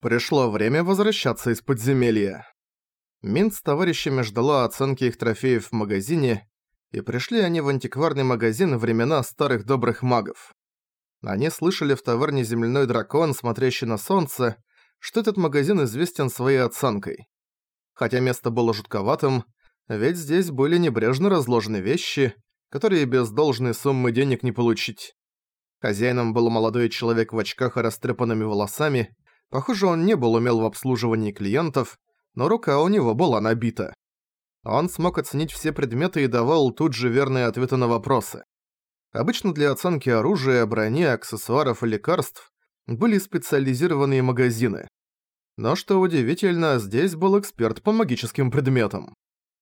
Пришло время возвращаться из подземелья. Минт с товарищами ждала оценки их трофеев в магазине, и пришли они в антикварный магазин времена старых добрых магов. Они слышали в таверне «Земляной дракон», смотрящий на солнце, что этот магазин известен своей оценкой. Хотя место было жутковатым, ведь здесь были небрежно разложены вещи, которые без должной суммы денег не получить. Хозяином был молодой человек в очках и растрепанными волосами. Похоже, он не был умел в обслуживании клиентов, но рука у него была набита. Он смог оценить все предметы и давал тут же верные ответы на вопросы. Обычно для оценки оружия, брони, аксессуаров и лекарств были специализированные магазины. Но что удивительно, здесь был эксперт по магическим предметам.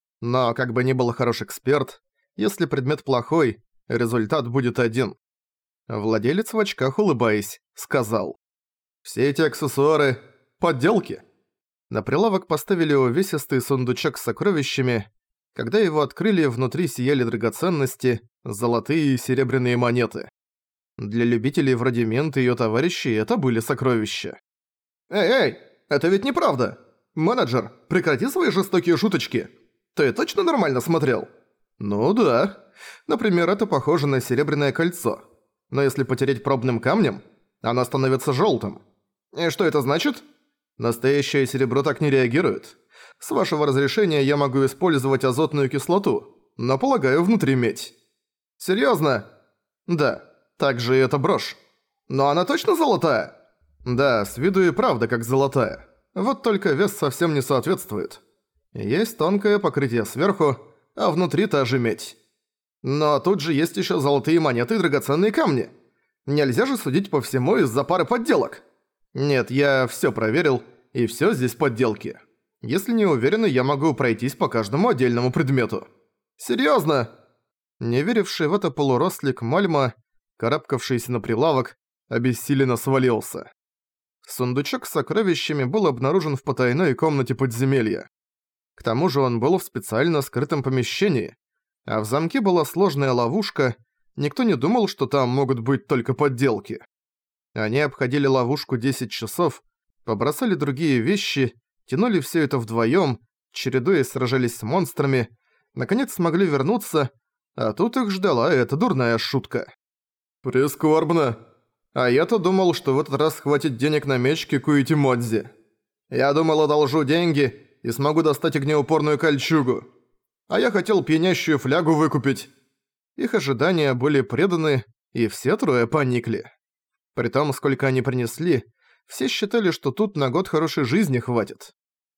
Но как бы ни был хороший эксперт, если предмет плохой, результат будет один. Владелец в очках, улыбаясь, сказал: «Все эти аксессуары – подделки». На прилавок поставили увесистый сундучок с сокровищами. Когда его открыли, внутри сияли драгоценности, золотые и серебряные монеты. Для любителей вроде Минт и её товарищей это были сокровища. «Эй, это ведь неправда! Менеджер, прекрати свои жестокие шуточки! Ты точно нормально смотрел?» «Ну да. Например, это похоже на серебряное кольцо. Но если потереть пробным камнем, оно становится жёлтым. И что это значит? Настоящее серебро так не реагирует. С вашего разрешения я могу использовать азотную кислоту, но, полагаю, внутри медь». «Серьёзно?» «Да. Также и эта брошь. Но она точно золотая?» «Да, с виду и правда как золотая. Вот только вес совсем не соответствует. Есть тонкое покрытие сверху, а внутри та же медь. Но тут же есть ещё золотые монеты и драгоценные камни. Нельзя же судить по всему из-за пары подделок». «Нет, я всё проверил, и всё здесь подделки. Если не уверены, я могу пройтись по каждому отдельному предмету». «Серьёзно?» Не веривший в это полурослик Мальма, карабкавшийся на прилавок, обессиленно свалился. Сундучок с сокровищами был обнаружен в потайной комнате подземелья. К тому же он был в специально скрытом помещении, а в замке была сложная ловушка, никто не думал, что там могут быть только подделки. Они обходили ловушку 10 часов, побросали другие вещи, тянули всё это вдвоём, чередуясь сражались с монстрами, наконец смогли вернуться, а тут их ждала эта дурная шутка. «Прискорбно. А я-то думал, что в этот раз хватит денег на меч Кикуити-Модзи. Я думал, одолжу деньги и смогу достать огнеупорную кольчугу. А я хотел пьянящую флягу выкупить». Их ожидания были преданы, и все трое поникли. При том, сколько они принесли, все считали, что тут на год хорошей жизни хватит.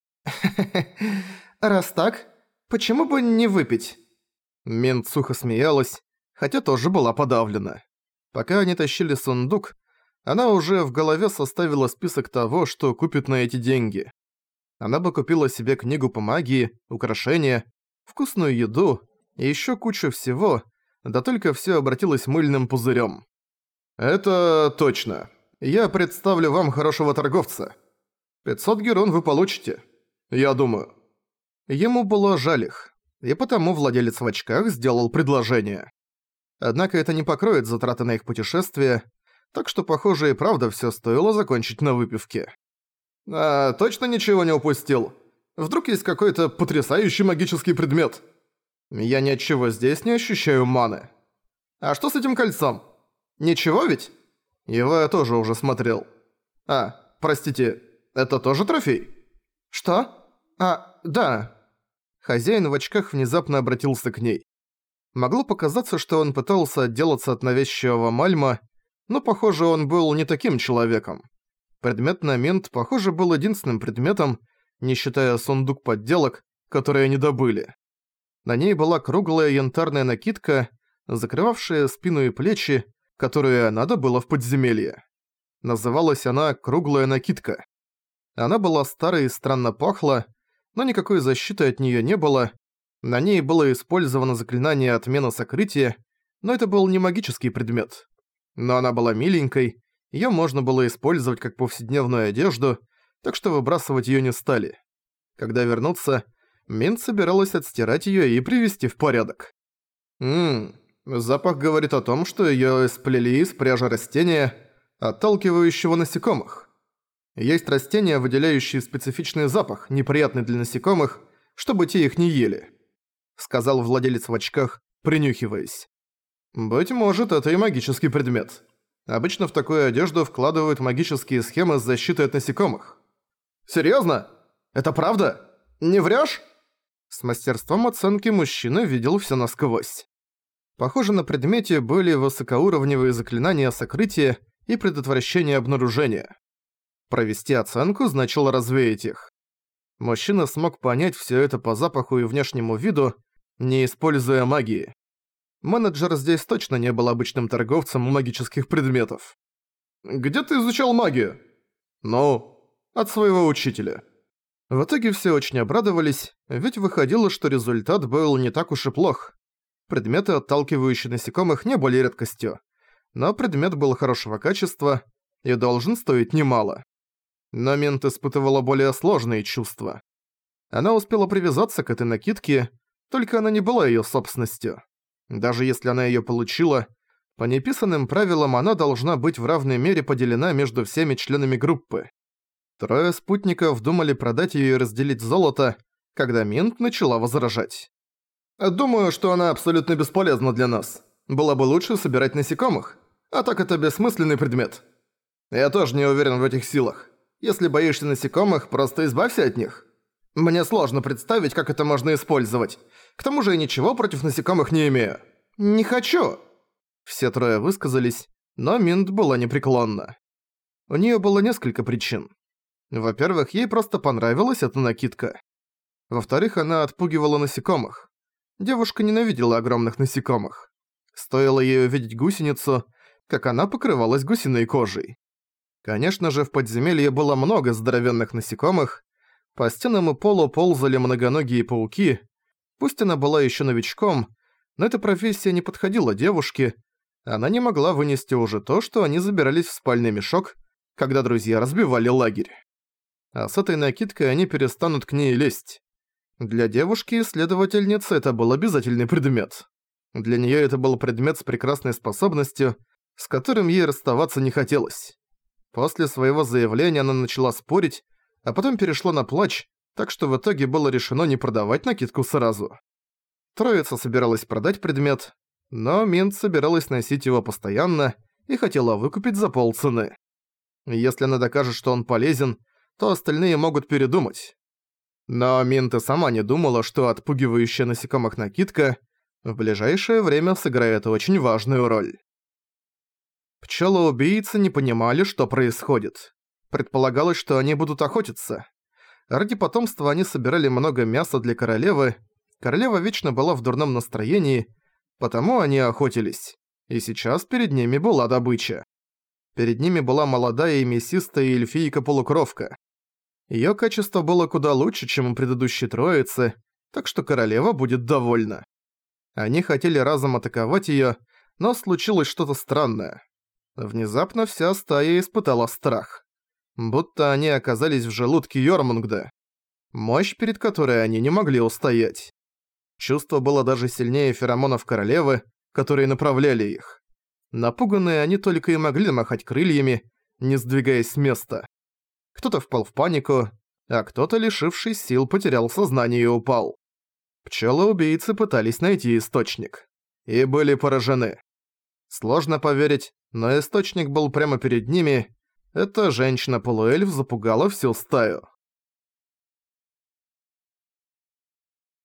«Раз так, почему бы не выпить?» Минт сухо смеялась, хотя тоже была подавлена. Пока они тащили сундук, она уже в голове составила список того, что купит на эти деньги. Она бы купила себе книгу по магии, украшения, вкусную еду и ещё кучу всего, да только всё обратилось мыльным пузырём. «Это точно. Я представлю вам хорошего торговца. 500 герон вы получите. Я думаю». Ему было жаль их, и потому владелец в очках сделал предложение. Однако это не покроет затраты на их путешествие, так что, похоже, и правда всё стоило закончить на выпивке. «А, точно ничего не упустил? Вдруг есть какой-то потрясающий магический предмет?» «Я ни от чего здесь не ощущаю маны». «А что с этим кольцом? Ничего ведь?» «Его я тоже уже смотрел». «А, простите, это тоже трофей?» «Что? А, да». Хозяин в очках внезапно обратился к ней. Могло показаться, что он пытался отделаться от навязчивого Мальма, но, похоже, он был не таким человеком. Предмет на Минт, похоже, был единственным предметом, не считая сундук подделок, которые они добыли. На ней была круглая янтарная накидка, закрывавшая спину и плечи, которую она добыла в подземелье. Называлась она «Круглая накидка». Она была старой и странно пахла, но никакой защиты от неё не было. На ней было использовано заклинание отмена сокрытия, но это был не магический предмет. Но она была миленькой, её можно было использовать как повседневную одежду, так что выбрасывать её не стали. Когда вернуться, Минт собиралась отстирать её и привести в порядок. Запах говорит о том, что её сплели из пряжи растения, отталкивающего насекомых. Есть растения, выделяющие специфичный запах, неприятный для насекомых, чтобы те их не ели», — сказал владелец в очках, принюхиваясь. «Быть может, это и магический предмет. Обычно в такую одежду вкладывают магические схемы с защитой от насекомых». «Серьёзно? Это правда? Не врёшь?» С мастерством оценки мужчина видел всё насквозь. Похоже, на предмете были высокоуровневые заклинания сокрытия и предотвращения обнаружения. Провести оценку значило развеять их. Мужчина смог понять всё это по запаху и внешнему виду, не используя магии. Менеджер здесь точно не был обычным торговцем магических предметов. «Где ты изучал магию?» «Ну, от своего учителя». В итоге все очень обрадовались, ведь выходило, что результат был не так уж и плох. Предметы, отталкивающие насекомых, не были редкостью, но предмет был хорошего качества и должен стоить немало. Но Минт испытывала более сложные чувства. Она успела привязаться к этой накидке, только она не была её собственностью. Даже если она её получила, по неписанным правилам она должна быть в равной мере поделена между всеми членами группы. Трое спутников думали продать её и разделить золото, когда Минт начала возражать. «Думаю, что она абсолютно бесполезна для нас. Было бы лучше собирать насекомых, а так это бессмысленный предмет. Я тоже не уверен в этих силах. Если боишься насекомых, просто избавься от них. Мне сложно представить, как это можно использовать. К тому же я ничего против насекомых не имею. Не хочу!» Все трое высказались, но Минт была непреклонна. У неё было несколько причин. Во-первых, ей просто понравилась эта накидка. Во-вторых, она отпугивала насекомых. Девушка ненавидела огромных насекомых. Стоило ей увидеть гусеницу, как она покрывалась гусиной кожей. Конечно же, в подземелье было много здоровенных насекомых, по стенам и полу ползали многоногие пауки. Пусть она была ещё новичком, но эта профессия не подходила девушке, она не могла вынести уже то, что они забирались в спальный мешок, когда друзья разбивали лагерь. А с этой накидкой они перестанут к ней лезть. Для девушки-исследовательницы это был обязательный предмет. Для неё это был предмет с прекрасной способностью, с которым ей расставаться не хотелось. После своего заявления она начала спорить, а потом перешла на плач, так что в итоге было решено не продавать накидку сразу. Троица собиралась продать предмет, но Минт собиралась носить его постоянно и хотела выкупить за полцены. Если она докажет, что он полезен, то остальные могут передумать. Но Минт и сама не думала, что отпугивающая насекомых накидка в ближайшее время сыграет очень важную роль. Пчелы-убийцы не понимали, что происходит. Предполагалось, что они будут охотиться. Ради потомства они собирали много мяса для королевы. Королева вечно была в дурном настроении, потому они охотились. И сейчас перед ними была добыча. Перед ними была молодая и мясистая эльфийка-полукровка. Её качество было куда лучше, чем у предыдущей троицы, так что королева будет довольна. Они хотели разом атаковать её, но случилось что-то странное. Внезапно вся стая испытала страх. Будто они оказались в желудке Йормунгда. Мощь, перед которой они не могли устоять. Чувство было даже сильнее феромонов королевы, которые направляли их. Напуганные они только и могли махать крыльями, не сдвигаясь с места. Кто-то впал в панику, а кто-то, лишившись сил, потерял сознание и упал. Пчелы-убийцы пытались найти источник. И были поражены. Сложно поверить, но источник был прямо перед ними. Эта женщина-полуэльф запугала всю стаю.